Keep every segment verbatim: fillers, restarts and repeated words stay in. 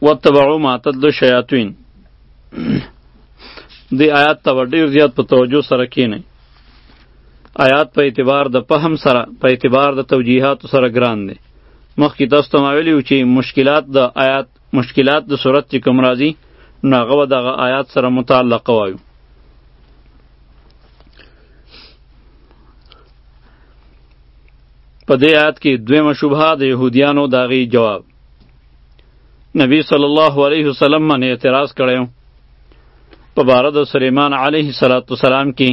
واتبعوا ما تتلو الشیاطین. دی آیات ته ډیر زیات په توجه سره کینئ. آیات په اعتبار د فهم سره په اعتبار د توجیهاتو سره ګران دی. مخکې تاسو ته ما ویلي وو چې مشکلات د آیات مشکلات د صورت چې کوم راځي نو هغه به دغه آیات سره متعلقه وایو. په دې آیات کې دویمه شبهه د یهودیانو د هغې جواب. نبی صلی الله علیه وسلم باندې اعتراض کړی و په باره د سلیمان علیه السلام کې.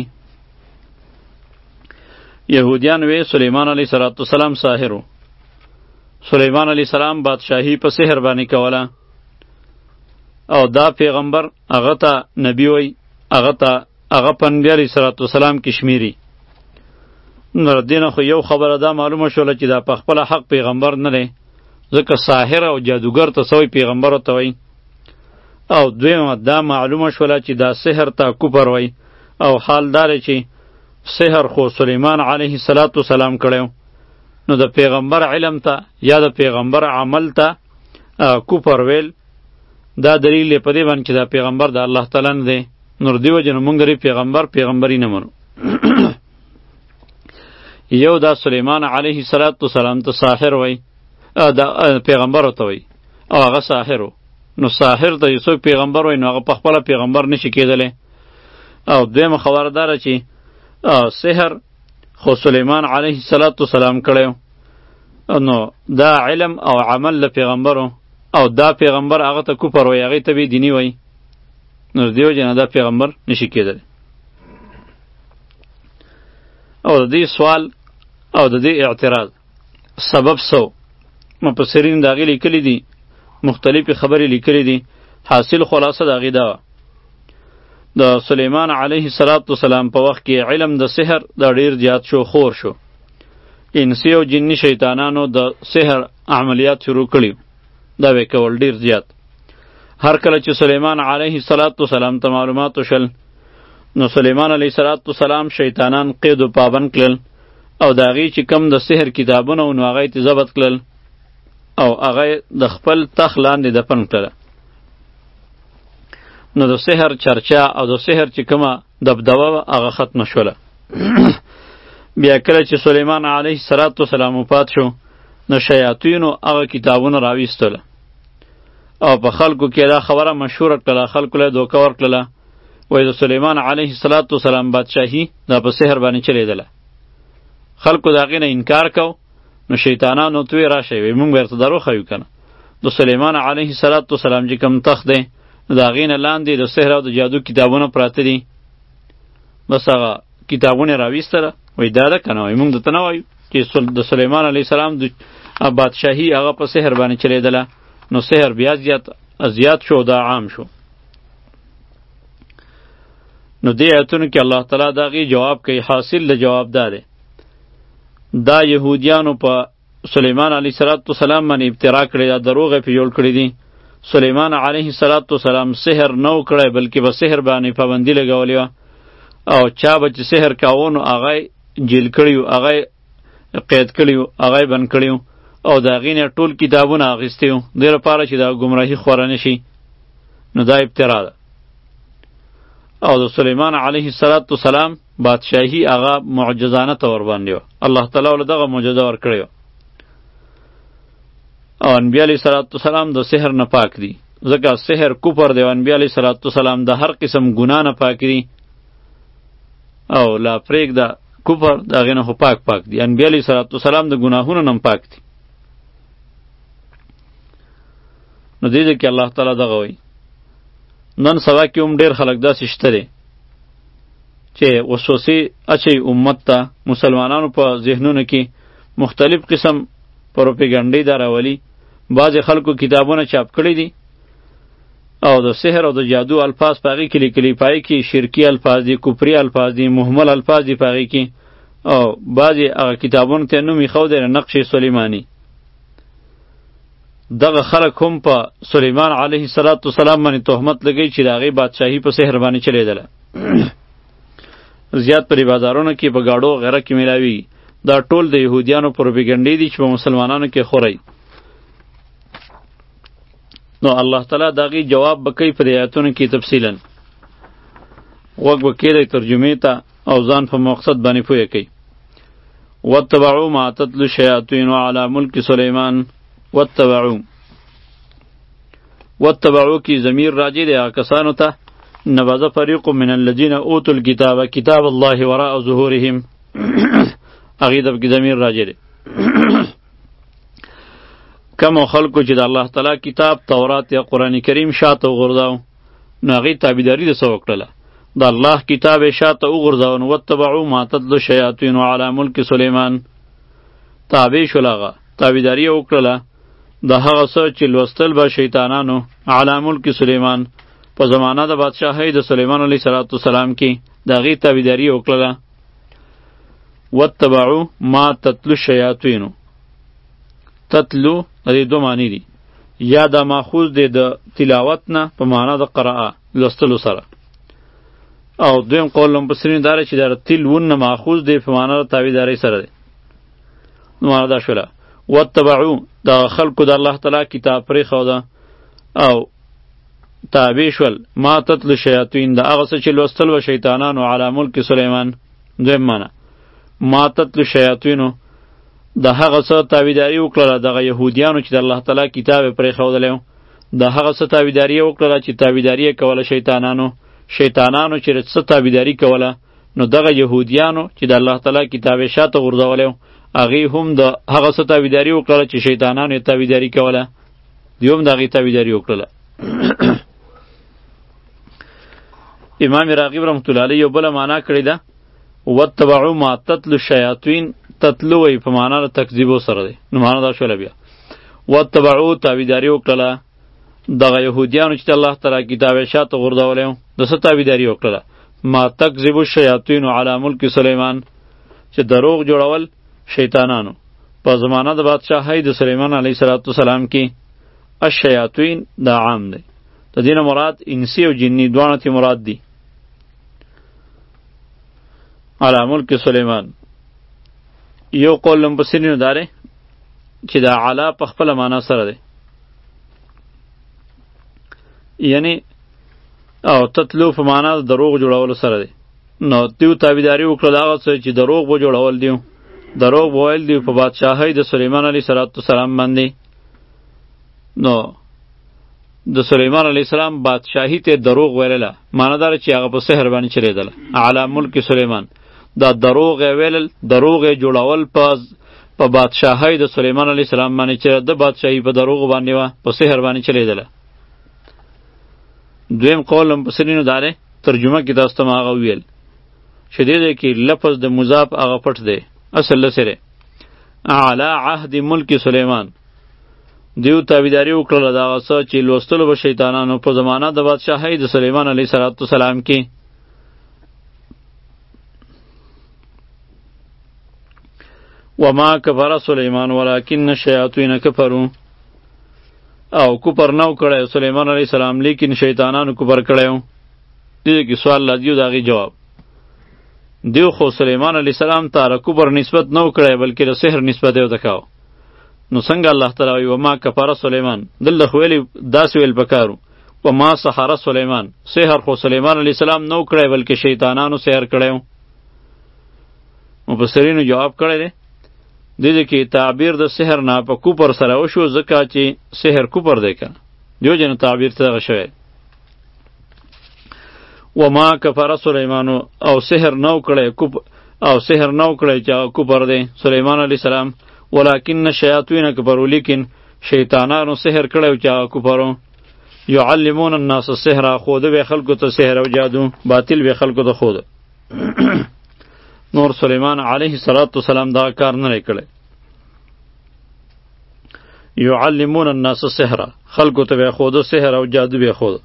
یهودیان وی سلیمان علیه السلام ساحر و. سلیمان علیه السلام بادشاهی په سحر باندې کوله او دا پیغمبر هغه ته نبی وی هغه ته هغه په نبي علیه السلام کې شمیري. نو دینه خو یو خبره دا معلومه شوله چې دا په خپل حق پیغمبر نه دی، ځکه ساحر او جادوګر ته سوی پیغمبر ته وی. او دویمه دا معلومه شوله چې دا سحر ته کفر وی. او حال داره چې سحر خو سلیمان علیه السلام کړی، نو د پیغمبر علم ته یا د پیغمبر عمل ته کفر ویل دا دلیل په دې باندې چې دا پیغمبر د الله تعالی نه دی. نور دی وجه نو مونږ لري پیغمبر پیغمبري نه منو. یو دا سلیمان علیه السلام ته ساحر وی، دا پیغمبر ته وی او هغه ساحر و. نو ساحر ته یو څوک پیغمبر وی نو هغه په خپله پیغمبر نشي کېدلی. او دویمه خبره داره چې سحر خو سلیمان علیه السلام کړی نو دا علم او عمل له پیغمبرو او دا پیغمبر هغه ته کفر وی، هغې ته بې دیني وی. نو دیو جنه دا پیغمبر نشي کېدلی. او د دې سوال او د دې اعتراض سبب سو مفسرین د هغې لیکلي دي، مختلفې خبرې لیکلي دي. حاصل خلاصه د هغې دا وه د سلیمان علیه السلام په وخت کې علم د سحر دا ډیر زیات شو، خور شو. انسی او جنی شیطانانو د سحر عملیات شروع کړي، دا به کول ډیر زیات. هر کله چې سلیمان علیه السلام ته معلومات وشل نو سلیمان علیه السلام شیطانان قید و پابند کړل او د هغې چې کم د سحر کتابونه و نو هغه یې ضبط کړل او هغه د خپل تخت لاندې دفن کړله. نو د سحر چرچا او د سحر چې کومه دبدبه وه هغه ختمه شوله. بیا کله چې سلیمان علیه السلام وفات شو نو شیاطینو هغه کتابونه راویستله او په خلکو کې دا خبره مشهوره کړله، خلکو له دوکه ورکړله وایي د سلیمان علیه السلام بادشاهي دا په سحر باندې چلیدله. خلکو د هغې نه انکار کو نو شیطانانو ته ویې راشئ وایي موږ به درته دروښیو که نه د سلیمان علیه السلام چې کوم تخت دی نو د هغې نه لاندې د سحر او د جادو کتابونه پراته دي. بس هغه کتابونه یې راویستله وایي دا ده که نه وایي موږ درته نه وایو چې د سلیمان علیه السلام د بادشاهي هغه په سحر باندې چلیدله. نو سحر بیا زیات زیات شو، دا عام شو. نو دې آیتونو کې الله تعالی د هغې جواب کوي. حاصل د جواب دا دی دا یهودیانو په سلیمان علیه السلام باندې ابترا کړې، دا دروغ یې پې جوړ کړي دي. سلیمان علیه السلام سحر نه و کړی بلکې به سحر باندې پابندي لګولې وه او چا به چې سحر کاوه نو هغه یې جیل کړي وو، هغه یې قید کړي وو، هغه یې بند کړي وو او د هغې نه ټول کتابونه اخیستي وو دې لپاره چې دا ګمراهي خوره نه شي. نو دا ابترا ده. او د سلیمان علیه السلام بادشاهي هغه معجزانه طور باندې وه، الله تعالی ورله دغه معجزه ورکړې وه. او انبیا علیه السلام د سحر نه پاک دي، ځکه سحر کفر دی او انبیا علیه السلام د هر قسم ګناه نه پاک دي او لا پرېږده کفر د هغې نه خو پاک پاک دي. انبیا علیه السلام د ګناهونو نه هم پاک دي. نو دې ځای کې الله تعالی دغه وایي. نن سبا کې هم ډېر خلک داسې شته دی چې وسوسې اچوي امت ته، مسلمانانو په ذهنونو کې مختلف قسم پروپیګنډې دا راولي. بعضې خلکو کتابونه چاپ کړي دي او د سحر او د جادو الفاظ په هغې کې لیکلي، په هغې کې شرکي الفاظ دي، کفري الفاظ دي، مهمل الفاظ دي په هغې کې. او بعضې هغه کتابونو ته نوم ایښود دی نقش سلیماني. دغه خلک هم په سلیمان علیه السلام باندې تهمت لګوي چې د هغې بادشاهي په سحر باندې چلیدله. زیات پرې بازارونو کې په ګاډو غیره کې میلاویږي. دا ټول د یهودیانو پروپیګنډې دي چې په مسلمانانو کې خورئ. نو الله تعالی داغي جواب بکې په آیاتونو کې تفصیلا وګ وکړي ترجمه ته او ځان په مقصد باندې پوهه کوي. واتبعوا ما تتلو الشیاطین علی ملک سلیمان. واتبعوا واتبعوا کی ضمیر راجع دی کسانو ته نبذ فریق من الذین اوتوا الکتاب کتاب الله وراء ظهورهم هغې ته پکې ضمیر راجع دی. کمو خلکو چې د الله تعالی کتاب تورات یا قرآن کریم شاته وغورځاو نو هغې تابعداري د څه وکړله د الله کتاب یې شاته وغورځاو نو واتبعوا ما تتلو الشیاطین علی ملک سلیمان تابع شول هغه تابعداري یې وکړله د هغه څه چې لوستل به شیطانانو علی ملک سلیمان په زمانه د بادشاهۍ د سلیمان علیه صلات وسلام کې د هغې تابعداري یې وکړله. واتبعوا ما تتلو الشیاطین تتلو د دې دوه معنی دي یا دا ماخوذ دی د تلاوت نه په معنا د قراءه لوستلو سره او دویم قول مفسرین دا چې د تلون نه ماخوذ دی په معنا د تابعدارۍ سره دی. نو معنا دا شوله واتبعوا د خلکو د الله تعالی کتاب پرېښوده او تابع شول ما تتلو الشیاطین د هغه څه چې لوستل و شیطانانو علی ملک سلیمان. دویم معنا ما تتلو الشیاطینو د هغه څه تابعداري وکړله دغه یهودیانو چې د الله تعالی کتاب یې پرېښودلی و د هغه څه تابعداري یې وکړله چې تابعداري یې کوله شیطانانو شیطانانو چې څه تابعداري کوله نو دغه یهودیانو چې د الله تعالی کتاب یې شاته غورځولی و هغې هم د هغه څه تابعداري وکړله چې شیطانانو یې تابعداري کوله دوی هم د هغې تابعداري وکړله. امام راغب رحمت الله علیه یو بله معنا کړې ده واتبعوا ما تتلو الشیاطین تتلو وی په معنا د تکذیبو سره دی نو معنا دا شوله بیا واتبعوا تابعداري وکړله دغه یهودیانو چې الله تعالی کتاب یې شاته غورځولی و د څه تابعداري وکړله ما تکذب الشیاطین علی ملک سلیمان چې دروغ جوړول شیطانانو په زمانه د بادشاهۍ د سلیمان علیه صلات وسلام کې الشیاطین دا عام دی د دې نه مراد انسی او جنی دواړه تی مراد دي علی ملک سلیمان. یو قول مفسرینو داره چې دا علا په خپله معنا سره دی یعنی او تتلو په معنا د دروغ جوړولو سره دی نو دیو تابعداري وکړه د هغه څه چې دروغ به جوړول دیو دروغ به ویل دیو په بادشاهۍ د سلیمان علیه صلات وسلام باندې. نو د سلیمان علیه السلام بادشاهي ته دروغ ویلله معنا داره چې هغه په سحر باندې چلیدله علی ملک سلیمان دا دروغ ویلل دروغ جوړول په په بادشاهۍ د سلیمان علیه السلام باندې چې د بادشاهي په دروغ باندې و په سحر باندې چلیدله. دویم قول مفسرینو داره ترجمه کې تاسو ته هغه ویل چې دې کې لفظ د مضاف هغه پټ دی اصل لسره اعلی عهد ملک سلیمان دیو تابعداري وکړله د هغه څه چې لوستلو به شیطانانو په زمانه د بادشاهۍ د سلیمان علیه صلات وسلام کې. وما کفر سلیمان ولکن الشیاطین کفروا او کفر نو کړی سلیمان علیه السلام لیکن شیطانانو کفر کړی و. دې کې سوال لازم د هغې جواب دیو خو سلیمان علیه السلام ته د کفر نسبت نو کړی بلکې د سحر نسبت یې ورته کاوه نو څنګه الله تعالی وایي وما کفر سلیمان دلته خو ویلې داسې ویل پکار و وما سحر سلیمان سحر خو سلیمان علیه السلام نو کړی بلکې شیطانانو سحر کړی و. مفسرینو جواب کړی دی دې دې کې تعبیر د سحر نه په کوپر سره وشو ځکه چې سحر کوپر دی که دیو جنو تعبیر ته دغه شوی وما کفر سلیمانو او سحر نو کړی او سحر نو کړی چې هغه کوپر دی سلیمان علیه السلام ولکن الشیاطین کفروا لیکن شیطانانو سحر کړی چې هغه کوپر یعلمون الناس السحر خوده به خلکو ته سحر او جادو باطل به خلکو ته خوده نور سلیمان علیه السلام دا کار نه کړی یعلمون الناس السحر خلکو ته به خوده سحر او جادو به خوده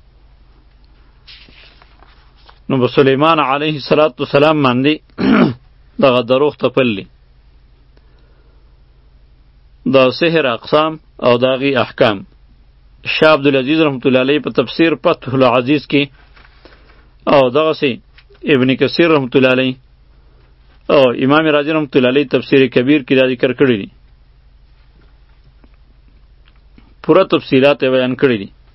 نو به سلیمان علیه السلام باندې دغه دروغ تپلی دا سحر اقسام او داغي احکام. شاه عبدالعزیز رحمت الله علیه په تفسیر فتح العزیز کې او دغه سي ابن کثیر رحمت الله علیه او امام رازی رحمت الله علیه تفسیر کبیر کې دا ذکر کړی دي پورا تفصیلات بیان کړی دي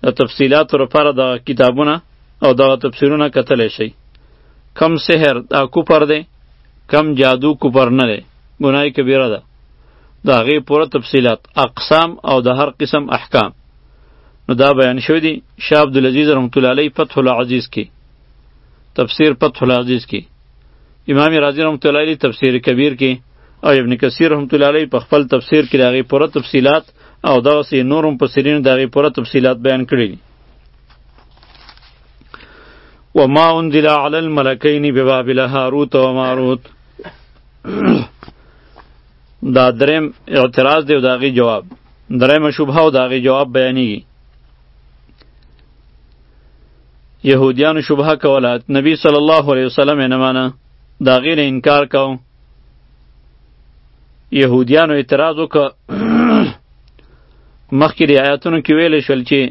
د تفصیلاتو لپاره دغه کتابونه او دغه تفسیرونه کتلی شئ. کم سحر دا کوپر دی، کم جادو کوپر نه دی، ګناه کبیره ده. د هغې پوره تفصیلات، اقسام او د هر قسم احکام نو دا بیان شوی دی شاه عبدالعزیز رحمت الله علیه فتح العزیز کی، تفسیر فتح العزیز کی، امام رازی رحمت الله علیه تفسیر کبیر کی، او ابن کثیر رحمت الله علیه په خپل تفسیر کې د هغې پوره تفصیلات او دغسې نور مفسرینو د هغې پوره تفصیلات بیان کړي دي. وما انزل علی الملکین ببابل هاروت و ماروت دا دریم اعتراض دی او د هغې جواب، درېیمه شبهه او د هغې جواب بیانیږي. یهودیانو شبهه کوله، نبی صلی الله علیه وسلم یې نه مانه، د هغې نه انکار کو. یهودیانو اعتراض وکړه، مخکې د آیاتونو کې ویلی شول چې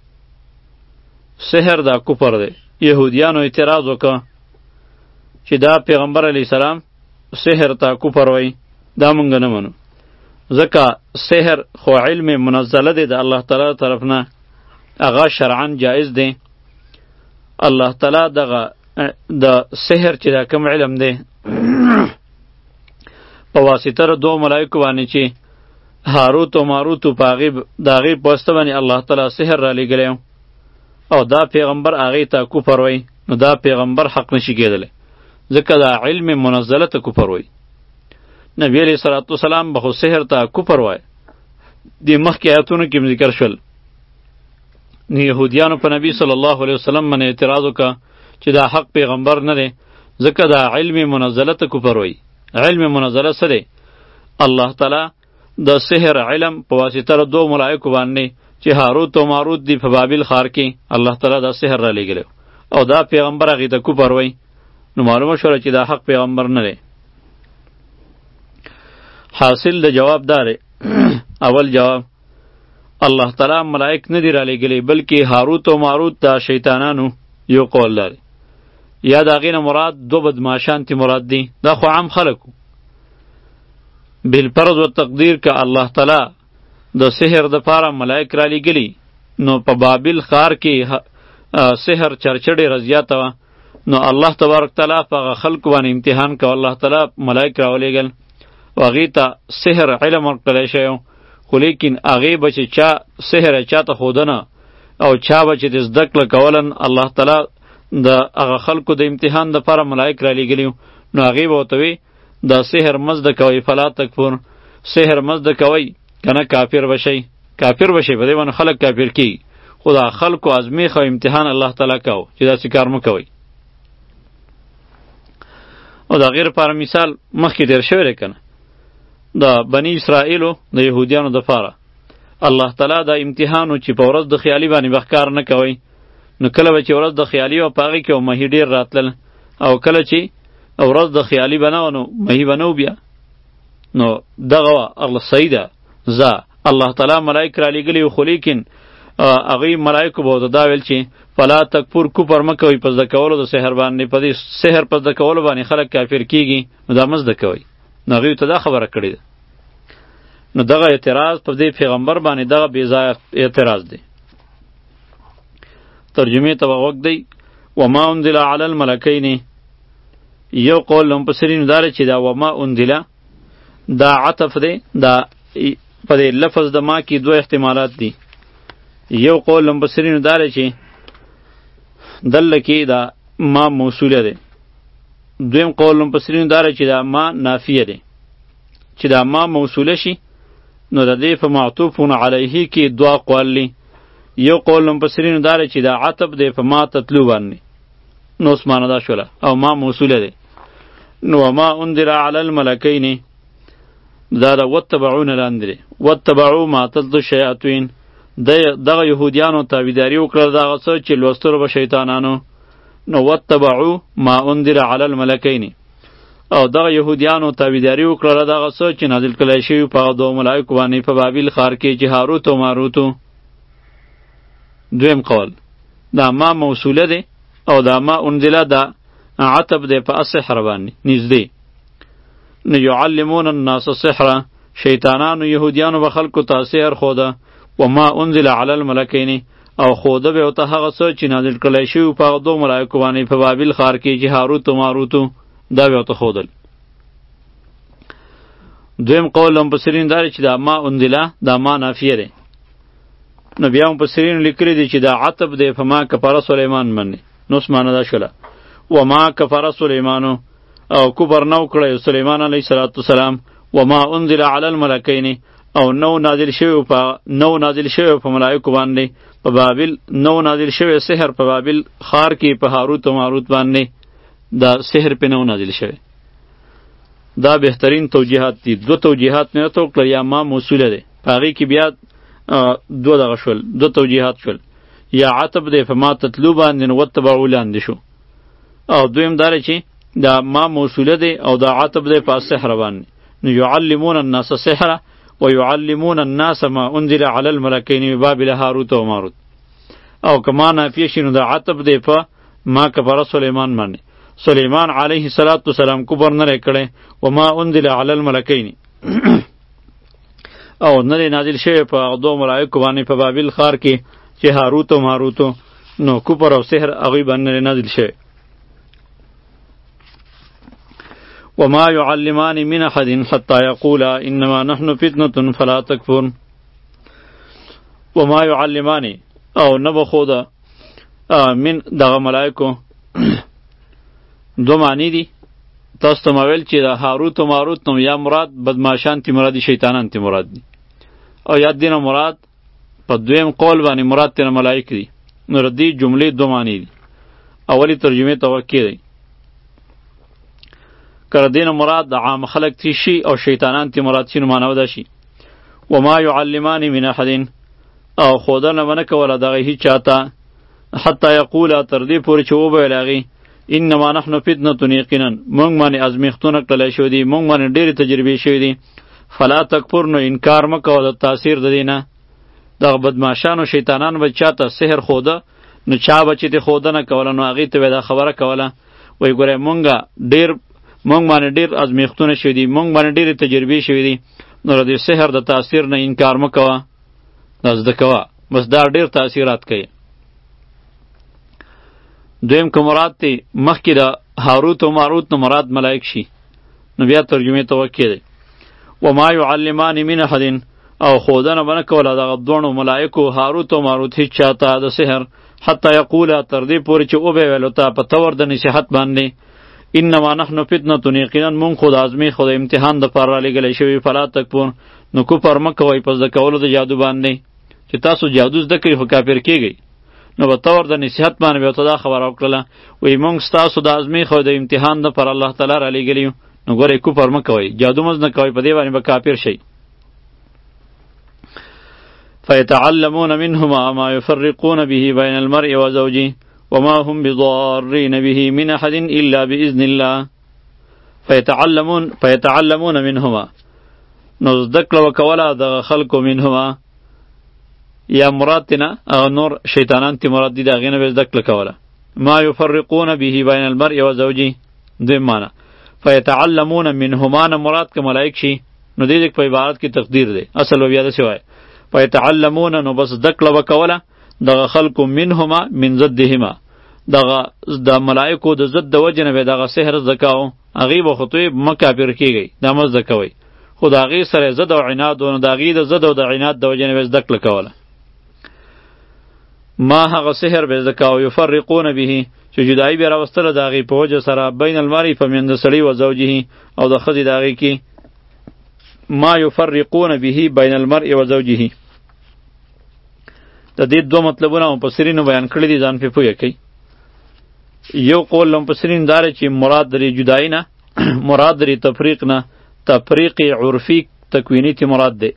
سحر دا کفر دی. یهودیانو اعتراض وکړه چې دا پیغمبر علیه السلام سحر ته کفر وایي، دا مونږ نه منو، ځکه سحر خو علم منزله دی د الله تعالی طرف نه، هغه شرعا جایز دی. الله تعالی دغه د سحر چې دا کوم علم دی په واسطه د دوه ملایکو باندې چې هاروت و ماروت په هغې د هغې په واسطه باندې الله تعالی سحر را لېږلی او دا پیغمبر هغې ته کفر وایي، نو دا پیغمبر حق نشي کېدلی، ځکه دا علم منزله ته کفر وایي. نبی علیه صلات وسلام به خو سحر ته کفر وایي، دې مخکې آیاتونو کې ذکر شول. نو یهودیانو په نبی صلی الله علیه وسلم باندې اعتراض وکړه چې دا حق پیغمبر نه دی، ځکه دا علم منزله ته کفر وایي. علم منزله څه دی؟ الله تعالی د سحر علم په واسطه د دوه ملایکو باندې چې هاروت و ماروت دی په بابل ښار کې الله تعالی دا سحر را لېږلی او دا پیغمبر هغې ته کفر وایي، نو معلومه شوله چې دا حق پیغمبر نه دی. حاصل د جواب دا دی اول جواب، الله تعالی ملائک نه دی را لېږلی، بلکې هاروت و ماروت دا شیطانانو یو قول لري، یا د هغې نه مراد دو بدماشان تی مراد دی، دا خو عام خلکو. بالفرض و تقدیر که الله تعالی د سحر د پاره ملائک را لېږلي، نو په بابل ښار کې سحر چرچډې رضیاته وه، نو الله تبارک تعالی په هغه خلکو باندې امتحان کوه، الله تعالی ملائک راولېږل او هغې ته سحر علم ورکړلی شوی، خو لیکن هغې به چې چا سحر یې چاته ښودنه او چا به چې د زده کړه کولن، الله تعالی د هغه خلکو د امتحان دپاره ملائک را لېږلي وو، نو هغې به ورته وی دا سحر مه زده کوئ، فلا تکفر، سحر مه زده کوئ که نه کافر بشئ، کافر بشئ، په دې باندې خلک کافر کېږي. خو دا خلکو ازمیښ او امتحان الله تعالی کو چې داسې کار مه کوئ. او د هغې لپاره مثال مخکې تېر شوی دی که نه، د بني اسرائیلو د یهودیانو دپاره الله تعالی دا امتحان و چې په ورځ د خیالي باندې به ښکار نه کوئ، نو کله به چې ورځ د خیالي وه په هغې کې به مهي ډېر راتلل، او کله چې ورځ د خیالي به نه وه نو مهي به نه و بیا، نو دغه وه الله صحیح ده زه الله تعالی ملائک را لېږلي وو، خو لیکن هغوی ملایکو به ورته دا ویل چې فلا تکفر، کفر مه کوئ په زده کولو د سحر باندې، په دې سحر په زده کولو باندې خلک کافر کېږي، نو دا مه زده کوئ. نو هغوی ته دا خبره کړې ده. نو دغه اعتراض په دې پیغمبر باندې دغه بې ځایه اعتراض دی. ترجمې ته به غوږ دی. وما انزل علی الملکین، یو قول له مفسرینو دا دی چې دا وما انزل دا عطف دی، دا په دې لفظ د ما کې دوه احتمالات دي. یو قول له مفسرینو دا دی چې دله کې دا ما موصوله دی، دویم قول له مفسرینو دا دی چې دا ما نافیه دی، چې دا ما موصوله شي نو د دې په معطوفون علیه کې دوه اقوال دي. یو قول له مفسرینو دا دی چې دا عطف دی په ما تتلو باندې، نو اوس معنی دا شوله او ما موصوله دی. نو وما انذر علی الملکین دا د وتبعون لاندې دی، وتبعو ما تتلو الشیاطین، دغه یهودیانو تابعداري وکړه دغه څه چې لوستلو به شیطانانو، نو وتبعو ما انذر علی الملکین، او دغه یهودیانو تابعداري وکړه دغه څه چې نازل کړی شوي په هغه دوه ملایکو باندې په بابل ښار کې چې هاروت و ماروتو. دویم قول دا ما موصوله دی او دا ما انزله دا عطب دی په السحر باندې نږدې. نو یعلمون الناس السحر، شیطانانو یهودیانو به خلکو ته سحر ښوده. وما انزل علی الملکین، او خوده به ورته هغه څه چې نازل کړی شوي په هغه دوو ملایکو باندې په بابل ښار کې چې هاروت و ماروت دا به ورته ښودل. دویم قول مفسرین دا دی چې دا ما انزله دا ما نافیه دی. نو بیا مفسرین لیکلي دي چې دا عطب دی په ما کفره سلیمان باندې. نو اوس معنی دا شوله وما کفره سلیمانو او کفر نو کړی سلیمان علیه صلوات وسلام وما انزل علی الملکین او نو نازل شوی په نو نازل شوی په ملائکه باندې په بابل نو نازل شوی سحر په بابل خار کې په هاروت و ماروت باندې دا سحر په نو نازل شوی. دا بهترین توجیهات دي. دو توجیهات نه تو کړ یا ما موصوله ده پاغي کې بیا دو دغه شول دو توجیهات شول یا عتب ده فما تطلو باندې وتبعوا لاندې شو او دویم دار چې دا ما موصوله ده او دا عتب ده په سحر باندې نو يعلمون الناس السحر ويعلمون الناس ما انزل على الملكين ببابل هاروت و ماروت او کما نافیه شنو دا عتب ده په ما کفر سلیمان باندې سلیمان علیه السلام کفر نه کړي و ما انزل علی الملکین او نه نازل شوی په دو ملائکه باندې په بابل خار کې چې هاروت و ماروت نو کفر او سحر هغه باندې نازل شوی. وما يعلمان من احد حتى يقولا انما نحن فتنة فلا تكفر. وما يعلمان او نبو خودا من دغه ملائکه دو معنی دی. تاسو ته مویل چې دا هاروت و ماروت نو یا مراد بدمعشان تی مرادی شیطانان تی مراد دی او یا دینه مراد په دویم قول باندې مراد تینا ملائک دی. نو ردی جمله دو معنی دی. اولی ترجمه توقع دی که دینه مراد د عام خلق تی شي او شیطانان تی مراد شي نو معنی ودا شي. وما يعلمان من احد او خودنه ونه کوله دغه هیڅ چاته حتی یقولا تر دې پورې چې وبویل هغې انما نحن فتنة یقینا مونږ باندې ازمیښتونه کړلی شوي دي مونږ باندې ډېرې تجربې شوي دي فلا تکفر نو انکار مه کوه د تاثیر د دې نه. دغه بدماشانو شیطانان به چاته سحر خوده نو چا به چې دې خوده نه کوله نو هغې ته به دا خبره کوله وایي ګورئ مونږ ډېر مونږ باندې ډېر ازمیښتونه شوي دي مونږ باندې ډېرې تجربې شوي دي نو د دې سحر د تاثیر نه انکار مه کوه دا زده کوه بس دا ډېر تاثیرات کوي. دویم که مراد تی مخکې د هاروت و ماروت نو مراد ملائک شي نو بیا ترجمه توقع دی. وما يعلمان من احد او خودنه بنه کوله دغه دوړو ملائکو هاروت و ماروت هیڅ چاته د سحر حتی یقوله تر دې پورې چې او به ویلو ته په تور د نصیحت باندې انما نحن فتنة یقینا مونږ خو د ازمې خو د امتحان د پاره رالیږلی شوي فلا تکفر نو کفر مه کوئ په زده کولو د جادو باندې چې تاسو جادو زده کوئ خو کافر کیږئ نو به طور د نصیحت باندې به ته دا خبره وکړله وایي مونږ ستاسو د ازمېښ او د امتحان دپاره الله تعالی رالیږلي یو نو ګورئ کفر مه کوئ جادو مه زده کوئ په دې باندې به کافر شئ. فیتعلمون منهما ما یفرقون به بین المرء و زوجه وما هم بضارین به من احد الا باذن الله. فیتعلمون فیتعلمون منهما نو زده کړه وکوله دغه خلکو منهما یا مراد تینا نور شیطانان تی مراد دی دا غینه به زده کړه کوله ما یفرقون به بین المرء و زوجه دویم معنی فیتعلمون منهما نه مراد که ملائک شي نو دې دې په عبارت کې تقدیر دی اصل و بیا داسې وایي فیتعلمون نو بس زده کړه وکوله دغه خلکو منهما من ضدهما دغه د ملائکو د ضد د وجې نه به دغه سحر زده کوو هغې به خو توی مه کافر کیږئ دا مه زده کوئ خو د هغې سره یې ضد او عناد و نو د هغې د ضد او د عناد د وجې نه به زده کړه کوله ما هغه سحر به زده کوو یفرقون به چې جدایي به راوستله د هغې په وجه سره بین المرء په منځ د سړي و زوجه او د ښځې د هغې کې ما یفرقون به بین المرء و زوجه د دې دوه مطلبونه مفسرینو بیان کړي دي ځان پې پوهه کوي. یو قول مفسرین دا دی چې مراد درې جدایي نه مراد درې تفریق نه تفریق عرفي تکویني تی مراد دی.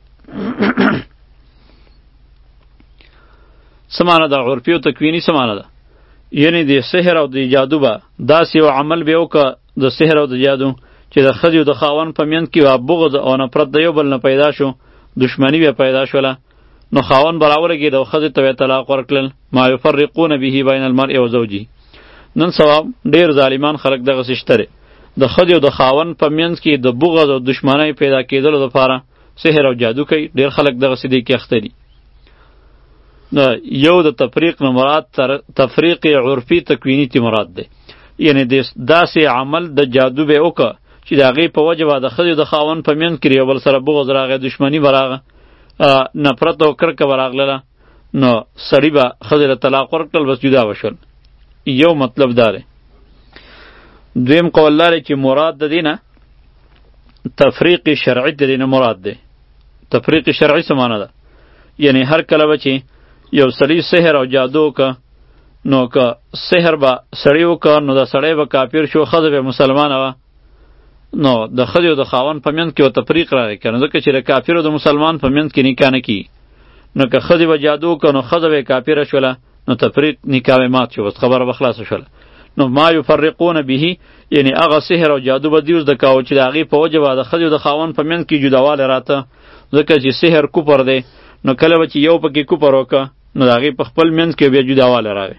څه معنی ده عرفي او تکویني څه معنی ده یعنی د سحر او د جادو به داسې یو عمل به وکړه د سحر او د جادو چې د ښځې او د خاوند په منځ کې به بغض او نفرت د یو بل نه پیدا شو دشمني به پیدا شوله نو خاوند به راورګېد او ښځې ته به یې طلاق ورکړل ما یفرقون به بین المرء و زوجه. نن سبا ډېر ظالمان خلک دغسې شته دی د ښځې او د خاوند په منځ کې د بغض او دشمنۍ پیدا کېدلو دپاره سحر او جادو کوي ډېر خلک دغسې دې کې اخته دي. یو د تفریق نه مراد تفریق عرفي تکوینی تی مراد دی، یعنی داسې عمل د جادو به وکړه چې د هغې په وجه به د ښځې د خاوند په منځ کې یو بل سره بغض راغی، دشمني به راغه، نفرت او کرکه به راغله، نو سړي به ښځې له طلاق ورکړل، بس جدا به شول. یو مطلب دا دی. دویم قول دا دی چې مراد د دې نه تفریق شرعي د دې نه مراد دی. تفریق شرعي څه معنی ده؟ یعنی هر کله به چې یو سړي سحر او جادو وکړه، نو که سحر به سړي وکړه نو د سړی به کافر شو، ښځه به مسلمانه وه، نو د ښځې او د خاوند په منځ کې به تفریق راغی که نه، ځکه چې د کافر او د مسلمان په منځ کې نکاح نه کیږي. نو که ښځې به جادو وکړه نو ښځه به یې کافره شوله، نو تفریق نکاح به مات شو، بس خبره به خلاصه شوله. نو ما یفرقون به، یعنی هغه سحر او جادو به دوی زده کاوه چې د هغې په وجه به د ښځې او د خاوند په منځ کې جداوالی راته، ځکه چې سحر کفر دی، نو کله به چې یو پکې کفر وکړه نو د هغې په خپل منځ کې بیا جداوالی راغی.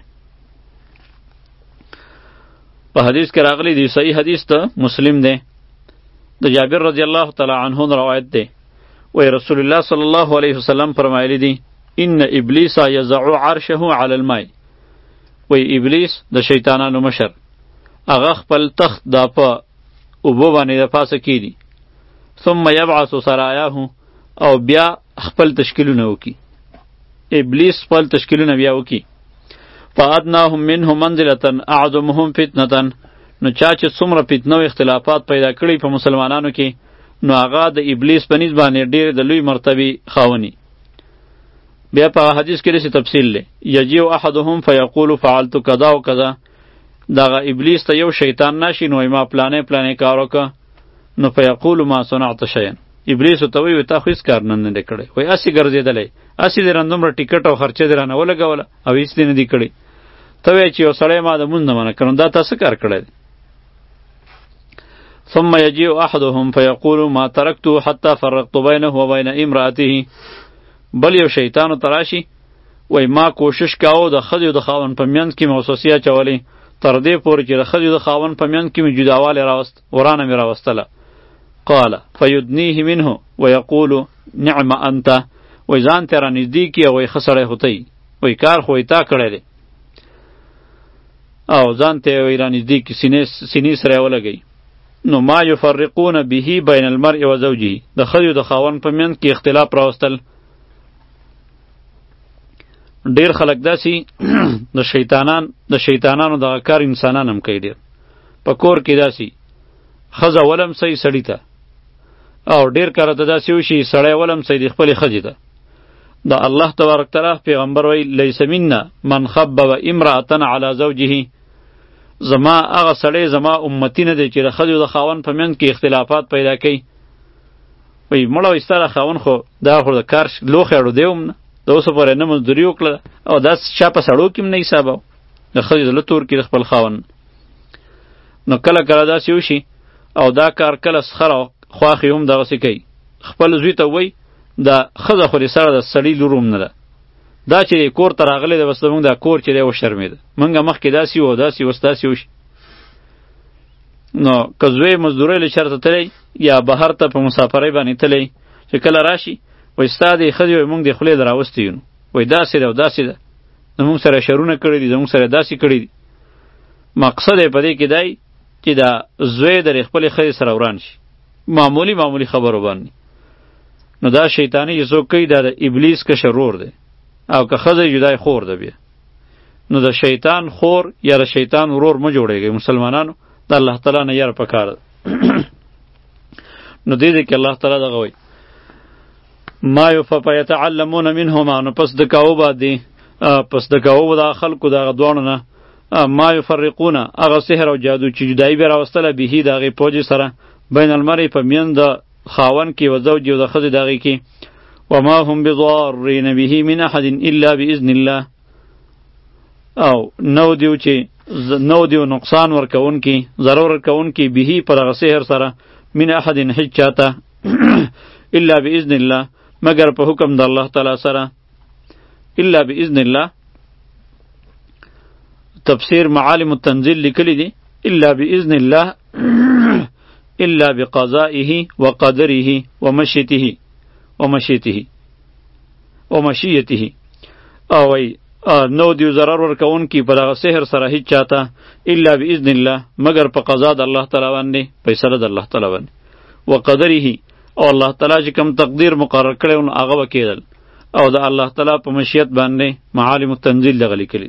په حدیث کې راغلی دی، صحیح حدیث ته مسلم دی، د جابر رضی الله تعالی عنه روایت دی، وی رسول الله صلی الله علیه وسلم فرمایلی دی ان ابلیس یضع عرشه علی الماء، وی ابلیس د شیطانانو مشر هغه خپل تخت دا په اوبو باندې د پاسه کیدی، ثم یبعث سرایاه، او بیا خپل تشکیلونه وکي، ابلیس خپل تشکیلونه بیا وکي، فادناهم منه منزلة اعظمهم فتنة، نو چا چې څومره فتنه او اختلافات پیدا کړي په مسلمانانو کې، نو هغه د ابلیس په نسبت باندې ډېر د لوی مرتبې خاوني. بیا په حدیث کې داسې تفصیل دی، یجیء احدهم فیقول فعلت کذا و کذا، دغه ابلیس ته یو شیطان ناشي نو ما پلانې پلانې کار وکړه، نو فیقول ما صنعت شیئا، ابلیس ته وایي تا خو هېڅ کار نه دی کړی، وایي هسې ګرځېدلی، هسې دې رانه دومره ټیکټ او خرچه دې رانه ولګوله او هېڅ دې نه دي کړی، ته وایې چې یو سړی ما د مونځ نه منع کړم، دا تا څه کار کړی دی؟ ثم یجیء احدهم فیقول ما ترکته حتی فرقت بینه و بین امرأته، بل یو شیطان تراشي وای ما کوشش کاوه د ښځې او د خاوند په منځ کې مې وسوسې اچولې، تر دې پورې چې د ښځې او د خاوند په منځ کې مې جداوالی راوست، ورانه مې راوستله. قال فیدنیه منه ویقول نعم انت، وای ځان ته رانږدې کړي وای ښه سړی خو ته یې، وای کار خو یې تا کړی دی، او ځان ته وای رانږدې کړي، سینې سره یې ولګوي. نو ما یفرقون به بین المرء و زوجه، د ښځې او د خاوند په منځ کې اختلاف راوستل. ډیر خلک داسې د شیطانان د شیطانانو دغه کار انسانان هم کوي، ډیر په کور کې داسې ښځه ولم صحیح سړي ته، او ډیر کله ته داسې وشي سړی ولم صحیح د خپلې ښځې ته. د الله تبارک تعالی پیغمبر وایي لیس منا من خبب امرأة علی زوجه، زما هغه سړی زما امتی نه دی چې د ښځې او د خاوند په منځ کې اختلافات پیدا کوي. وایي مړه وایي ستا خاوند خو دا خو د کار لوښی اړو دی هم نه، د اوسه پورې نه مزدوري وکړه، او دا چا په سړو کې هم نه حسابه د ښځې زړه تور کړي د خپل خاوند. نو کله کله داسې وشي، او دا کار کله سخر او خواښې هم دغسې کوي، خپل زوی ته وایي دا ښځه خو دې سره د سړي لور هم نه ده، دا چې دی کور ته راغلی دی بس زموږ دا کور چې دی وشرمېده، موږ مخکې داسې وو داسې اوس داسې وشي. نو که زوی مزدورۍ له چېرته تللی یا بهر ته په مسافرۍ باندې تللی، چې کله راشي وایي ستا دې ښځې وایي موږ دې خولې د راوستی یو، وایي داسې ده او داسې ده، زموږ سره شرونه کړي دي، زموږ سره داسې کړي دي. مقصد یې په دې کې دی چې دا زوی د خپلې ښځې سره وران شي، معمولی معمولی خبرو باندې. نو دا شیطاني چې څوک کوي دا د ابلیس کشر ورور دی، او که ښځه جدای خور ده بیا، نو د شیطان خور یا د شیطان ورور مه جوړېږئ مسلمانانو، د الله تعالی نه یاره پکار ده. نو دې دې کې الله تعالی دغه وایي ما فیتعلمون منهما، نو پس د کاو باندې پس د کاو د خلکو دغه دواړو نه ما یفرقونه هغه سحر او جادو چې جدایي به راوستله به د هغې پوجې سره بین المرء په میان د خاوند کې و زوج او د ښځې د هغې کې، وما هم بضارین به من احد الا باذن الله، او نو دیو چې نو دیو نقصان ورکوونکي ضرر ورکوونکي به پر هغه سحر سره من احد هیڅ چاته الا باذن الله مگر په حکم د الله تعالی سره. الا باذن الله تفسیر معالم التنزیل لیکلی دی الا باذن الله الا بقضائه وقدره ومشیته ومشیته ومشیته، او وی نو دیو ضرر ورکون کی په دغه سحر سره هیڅ چاته الا باذن الله مگر په قضا د الله تعالی باندې فیصله د الله تعالی باندې وقدره او الله تعالی چې کوم تقدیر مقرر کړی نو هغه وکیدل او د الله تعالی په مشیت باندې معالم التنزیل دغه لیکلي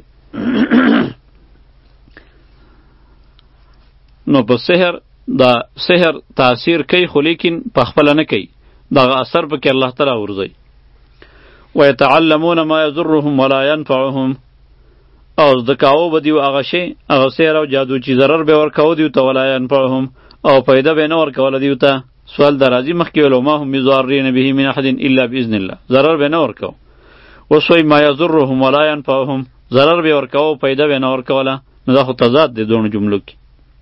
نو په سحر دا سحر تاثیر کوي خو لیکن په خپل نه کوي دغه اثر پکې الله تعالی ورځي ويتعلمون ما يضرهم ولا ينفعهم او ذکاو بدیو هغه شی هغه سحر او جادو چې ضرر به ورکاو دیو ته ولا ينفعهم او پیدا به نه ورکول دیو ته سوال درازي مخکې ولو ما هم یضارین به من احد الا باذن الله ضرر به نه ورکاو وسوی ما يضرهم ولا ينفعهم ضرر به ورکاو پیدا به نه ورکوله نو دا خو تضاد دی دوه جملو کې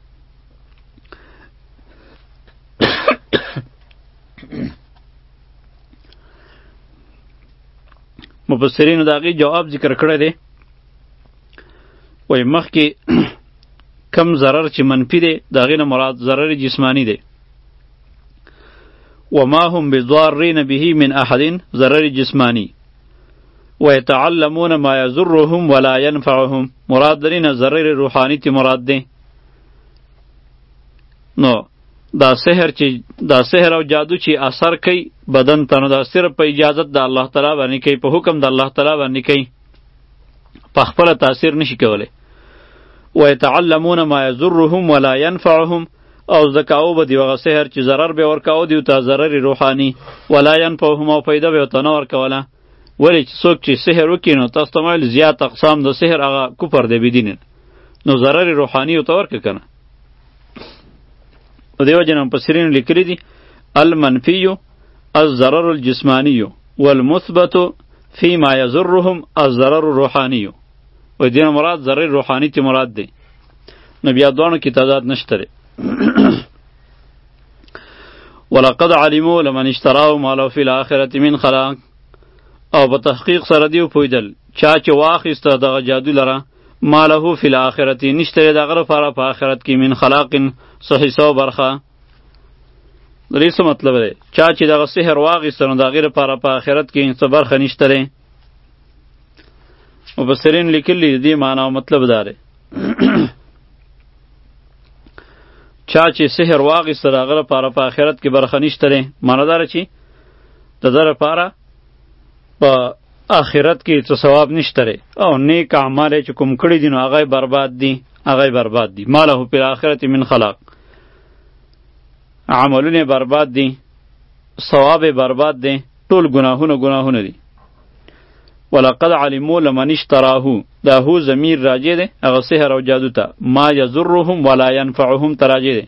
مفسرینو دا غي جواب ذکر کړی دی وای مخکې کم ضرر چې منفی دی دا غي نه مراد ضرر جسمانی دی وما هم بضارین به من احد ضرر جسمانی ويتعلمون ما يضرهم ولا ينفعهم مراد درینه ضرر روحانی تی مراد دی نو دا سحر چې دا سحر او جادو چې اثر کوي بدن ته نو دا صرف په اجازت د الله تعالی باندې کوي په حکم د الله تعالی باندې کوي په خپل تاثیر نشي کولی ويتعلمون ما يضرهم ولا ينفعهم او زکاو به دی وغه سحر چې ضرر به ورکاو دی ته ضرر روحانی ولا ينفعهم او پیدا به ته نه ورکوله ولی چې څوک چې سحر وکړي نو تاسو ته زیات اقسام د سحر هغه کفر دی بدین نو ضرر روحانی او ته ورکه کنه و دیو جنم پسرین لیکلی دی المنفی الضرر الجسمانی والمثبت فيما يضرهم الضرر الروحانی و دین مراد ضرر روحانی تی مراد دی نو بیا دوانو کی تعداد نشتره ولقد علموا لمن اشتراه ما له في الاخره من خلاق او په تحقیق سره دیو پویدل چا چې واخیسته دغه جادو لره ما له فی الاخرة نشته دغه لپاره په آخرت کې من خلاق صحیح سو برخه درې څه مطلب دی چا چې دغه سحر واغېسته نو د هغې لپاره په آخرت کې څه برخه نشته دی مفسرین لیکلي دې معنا او مطلب دا دی چا چې سحر واغېسته د هغه لپاره په آخرت کې برخه نشته دی معنا دا چې د ده لپاره په آخرت کې څه ثواب نشته او نیک اعمال چې کوم کړي دي نو هغه برباد دي هغه برباد دي ماله په آخرت من خلاق عملونه برباد دي ثواب برباد دي ټول گناهونه گناهونه دي ولقد علموا لمن اشتراه دا هو ضمیر راجع دی هغه سحر او جادو ته ما یضرهم ولا ينفعهم تراجع دی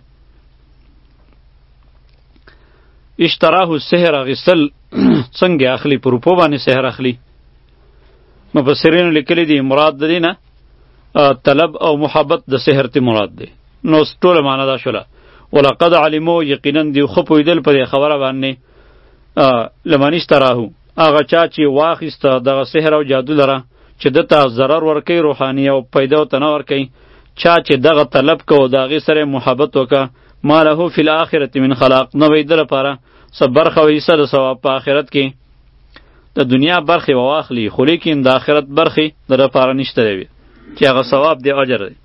اشتراه السحر غسل څنګه اخلي پر په باندې سحر اخلي مفسرین لیکلی دی مراد دینه طلب او محبت د سحر ته مراد دی نو ټول معنا دا شوله ولقد علموا یقینا دی خو پویدل په خبره باندې لمنیش تراهو هغه چا چې واخیسته دغه سحر او جادو لره چې دته ضرر ورکوي روحاني او پیدا ته نه ورکوي چا چې دغه طلب کو دغه سره محبت وکا ما له فی الاخرة من خلاق نو وی در لپاره صبر خو حصہ د ثواب په آخرت کې د دنیا برخه واخلي خو لیکن د آخرت برخه در لپاره نشته دی چې هغه ثواب دی اجر دی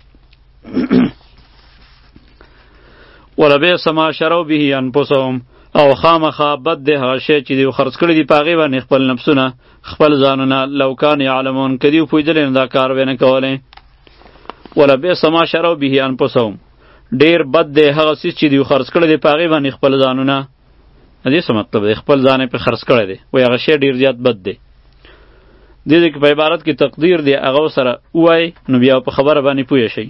ولبئس ما شروا به انفسهم او خامخا بد دی هغه شی چې دی خرڅ کړی دی په هغې باندې خپل نفسونه خپل ځانونه لو کان یعلمون که دی پوهېدلی نو دا کار به نه کولی ولبئس ما شروا به انفسهم ډیر بد دی هغه څیز چې دی خرڅ کړی دی په هغې باندې خپل ځانونه دې څه مطلب دی خپل ځان یې پرې خرڅ کړی دی وایي هغه شی ډېر زیات بد دی دې دې کې په عبارت کې تقدیر دی هغه سره ووایي نو بیا په خبره باندې پوه شئ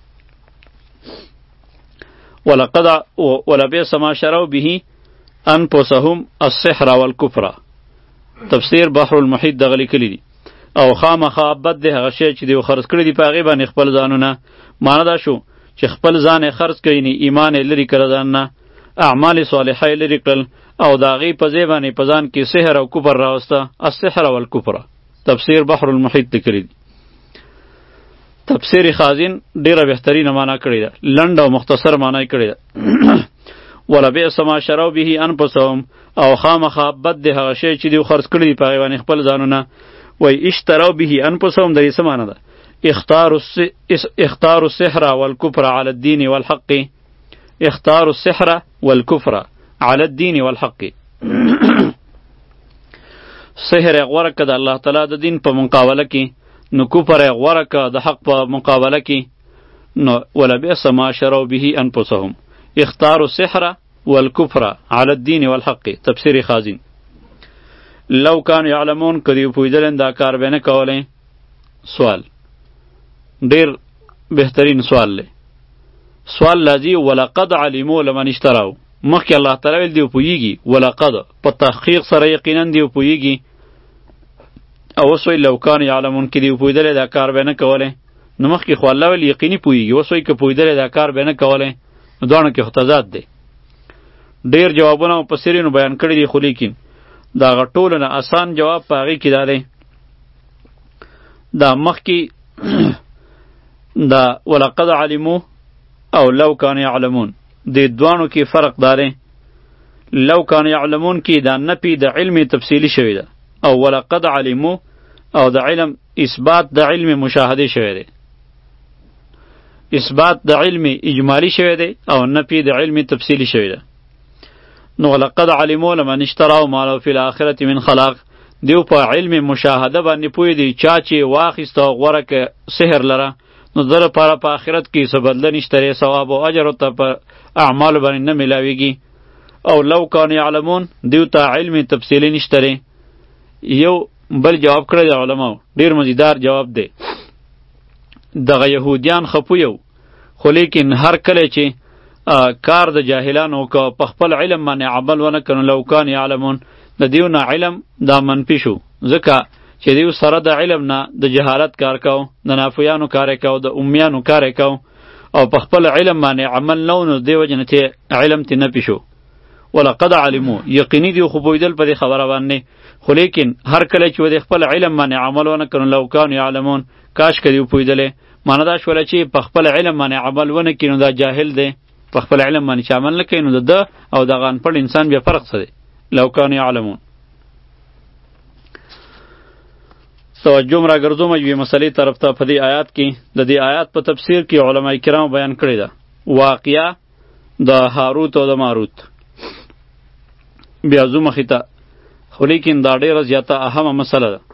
ولقد ولبئس ما شروا به انفسهم السحر والکفر تفسیر بحر المحیط دغه لیکلی دی او خامخا بد دی هغه شی چې دی خرڅ کړی دی په هغې باندې خپل ځانونه معنا دا شو چې خپل ځان یې خرڅ کړي نی ایمان یې لرې کړه ځان نه اعمال صالحه یې لرې کړل او د هغې په ځای باندې په ځان کې سحر او کفر راوسته السحر والکفر تفسیر بحر المحیط لیکلی دی تفسیر خازن ډیره بهترینه معنا کړې ده لنډ او مختصر معنا یې کړې ده ولبئس ما شروا به انفسهم او خامخا بد دی هغه شی چې دی خرڅ کړي دی په هغې باندې خپل ځانونه وای اشتروا به انفسهم درې څه معنی ده؟ اختاروا اختاروا السحر والكفر على الدين والحق. اختاروا السحر والكفر على الدين والحق. سحر غوره که د الله تعالی د دین په مقابله کې، نو کفر غوره که د حق په مقابله کې. نو ولبئس ما شروا به انفسهم. اختاروا السحر والكفر على الدين والحق. تفسیر خازن. لو كانوا يعلمون کدی پویدلن دا کار به نه کولای. سوال ډیر بهترین سوال له سوال لذي ولقد علموا لمن اشتراو. مخکې الله تعالی ویل دی پویږي، ولقد په تحقیق سره یقینا دی پویږي. او وسوی لو کان یعلمون کدی پویدل دا کار به نه کولای. نو مخکې خو الله ویل یقیني پویږي، وسوی که پویدل دا کار به نه کولای. نو دونه کې اختزاد دی. ډیر جوابونه په سرینو بیان کړی دي، خو لیکن دا غټول نه آسان جواب پاغي کې دی. دا مخکې دا ولقد علموا او لو کان یعلمون د دوانو کې فرق داره. لو کان یعلمون کې دا نفی د علم تفصیلی شوی ده، او ولقد علموا او د علم اثبات د علم مشاهده شوی ده. اثبات د علم اجمالی شوی ده او نفی د علم تفصیلی شوی ده. نو ولقد علموا لمن اشتروا ما له فی الاخرة من خلاق. دیو په علم مشاهده باندې پوی دی چا چې واخیسته غوره که سحر لره، نو در پاره په آخرت کې څه بدله نشته، ثواب او اجر ته په اعمال باندې نه ملاویږي. او لو کان یعلمون دیو ته علم تفصیلی نشته. یو بل جواب کړی د علماو، ډیر مزیدار جواب دی. دغه یهودیان خپو یو، خو لیکن هر کله چې کار د جاهلانو که په خپل علم باندې عمل ونه کړو، لو کان یعلمون د دیو نه علم دا منفی شو، ځکه چې دیو سره د علم نه د جهالت کار کو، د نافیانو کار کو، د امیانو کار کو، او په خپل علم باندې عمل نو، نو دیو جن ته علم ته نه پیشو. ولقد علموا یقیني دی خو بویدل په دې خبره باندې، خو لیکن هر کله چې د خپل علم باندې عمل ونه کړو، لو کان یعلمون کاش کدی پویدلې. معنی دا شوله چې په خپل علم باندې عمل ونه کړي نو دا جاهل دی، په خپل علم باندې چې عمل نه کوي نو د او د غان پړ انسان بیا فرق څه دی؟ لو کان یعلمون. توجه را ګرځوم یوې مسلې طرف ته. په دې آیات کې د دې آیات په تفسیر کې علما کرام بیان کړی ده واقعیا د هاروت او د ماروت. بیا زو مخې ته، خو لیکن دا ډېره زیاته اهمه مسله ده.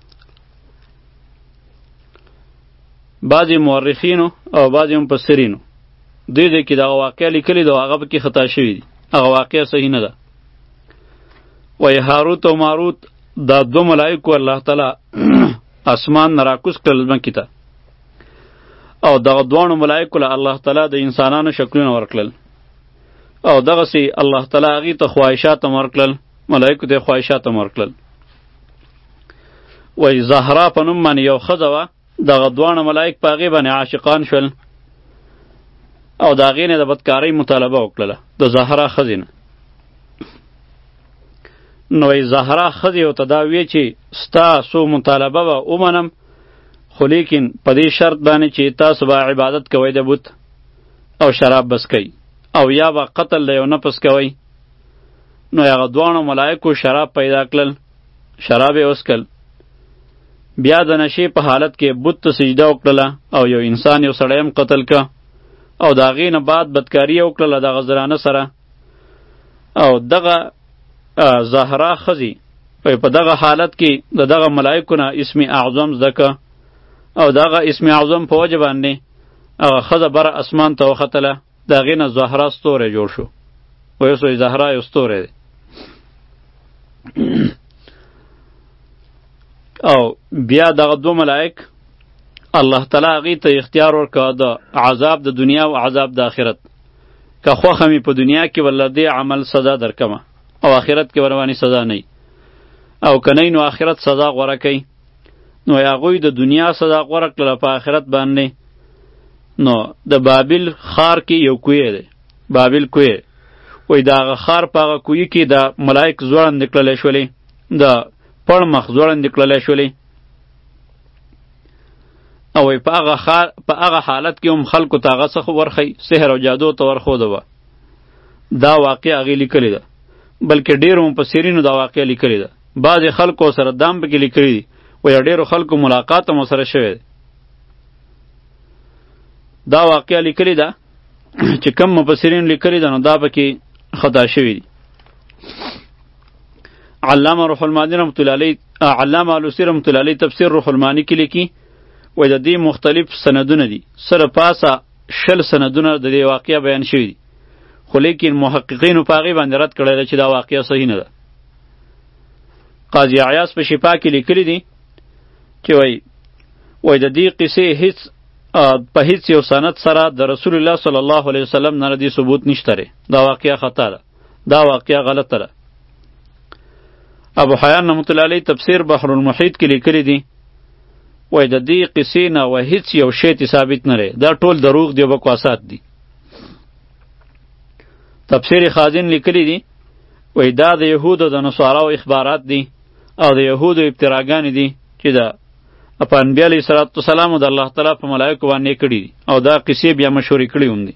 بعضې مورخینو او بعضې مفسرینو دوی دې کې دغه واقعه لیکلي ده او هغه پکې خطا شوي دي، هغه واقعه صحیح نه ده. وایي هاروت او ماروت دا دو ملائکو الله تعالی اسمان نه راکوز کړل ځمکې ته، او دغه دواړو ملائکو له الله تعالی د انسانانو شکلونه ورکړل، او دغسې الله تعالی هغې ته خواهشات هم ورکړل، ملائکو ته خواهشات هم ورکړل. وایي زهرا په نوم باندې یو ښځه وه، دغه دواړه ملائک په هغې باندې عاشقان شول، او د هغې نه د بدکارۍ مطالبه وکړله د زهرا ښځې نه. نو ای زهرا ښځې ورته دا وی چې ستا سو مطالبه به ومنم، خو لیکن په دې شرط باندې چې تاسو به عبادت کوئ د بت او شراب بس کوئ، او یا به قتل د یو نفس کوئ. نو هغه دواړو ملایکو شراب پیدا کړل، شراب یې وڅکل، بیا د نشې په حالت کې بت ته سجده وکړله، او یو انسان یو سړی هم قتل که، او د هغې نه بعد بدکاري یې وکړله دغه زنانه سره. او دغه زهرا ښځې په دغه حالت کې د دغه ملایکو نه اسم اعظم زده که، او دغه اسم اعظم په وجه باندې هغه ښځه بره اسمان ته وختله، د هغې نه زهرا ستوری جوړ شو. وایي سوی زهرا یو ستوری دی. او بیا دغه دو ملائک الله تعالی هغې ته اختیار ورکړه د عذاب د دنیا او عذاب د آخرت. که خوښه مې په دنیا کې ولله دې عمل سزا درکمه، او آخرت کې ورباندې سزا نه، او که نه نو آخرت سزا غوره کوي. نو هغوی د دنیا سزا غوره کړله په آخرت باندې. نو د بابل ښار کې یو کوی دی، بابل کوی. وایي د هغه ښار په هغه کوی کې د ملایک ځوړندې کړلی شولې، د پړ مخ ځوړندې کړلی شولې. او وایي په هغه ښار په هغه حالت کې هم خلکو ته هغه څه ورښی، سحر او جادو ته ورښوده وه. دا واقع هغې لیکلې ده، بلکې ډېرو مفسرینو دا واقع لیکلې ده. بعضې خلکو سره دام پکې لیکلي دي، وی ډیرو خلکو ملاقات هم سره شوی دی. دا واقعه لیکلی ده چې کم مفسرین لیکلی ده نو دا پکې خطا شوی دی. علامه روح المانی رحمت الله علیه علامه علوسی رحمت الله علیه تفسیر روح المانی کې لیکي وای د دې مختلف سندونه دي، سره پاسه شل سندونه د دې واقعه بیان شوی دي، خو لیکن محققینو په هغې باندې رد کړی ده چې دا واقعه صحیح نه ده. قاضي عیاض په شفا کې لیکلی دي چې وای وای د دې قصې هیڅ په هیڅ یو سند سره د رسول الله صلی الله علیه وسلم نه دې ثبوت نشته ری. دا واقعه خطا ده، دا واقعه غلطه ده. ابو حیان رحمت الله علیه تفسیر بحر المحیط کې لیکلی دي وای د دې قصې نه و هیڅ یو شی ثابت نه ری، دا ټول دروغ دی او بکواسات دي. تفسیر خازن لیکلی دي وای دا د یهودو د نصاراو اخبارات دي او د یهودو ابتراګانې دي چې د په انبیا علیه صلوات والسلام د الله تعالی په ملایکو باندې کړي دي او دا قصې بیا مشهورې کړي هم دي.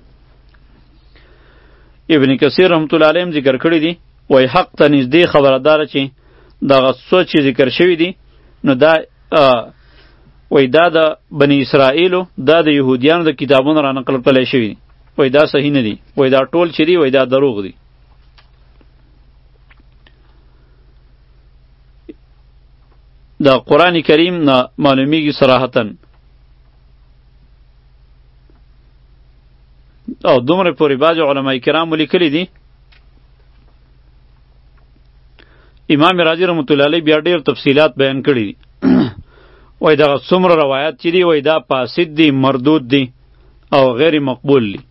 ابن کثیر رحمت الله علیه ذکر کړي دي وای حق ته نږدې خبره داره چې دغه څه چې ذکر شوي دي نو دا وای دا د بنی اسرائیلو دا د یهودیانو د کتابونو را نقل کړی شوي دي، وای دا صحیح نه دي، وای دا ټول چې دي وای دا دروغ دي. دا قرآن کریم نه معلومیږي صراحتاً او دومره پورې بعض علماء کرام لیکلي دي. امام رازی رحمت الله علیه بیا ډېر تفصیلات بیان کړي دي وای دغه څومره روایات چې دي وای دا فاسد دي، مردود دي او غیر مقبول دي.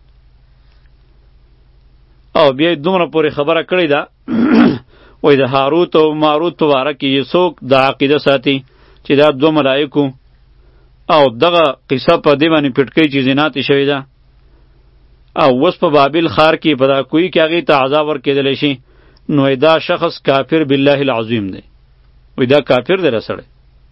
او بیا دومره پورې خبره کړې ده وای د هاروت او ماروت په باره کې یې څوک د عقیده ساتي چې دا دوه ملایکو او دغه قصه په دې باندې پټ کوي چې زنا ترې شوې ده او اوس په بابل ښار کې په دا کوی کې هغې ته عذاب ورکېدلی شي، نو دا شخص کافر بالله العظیم دی. وای دا کافر دی رسړی.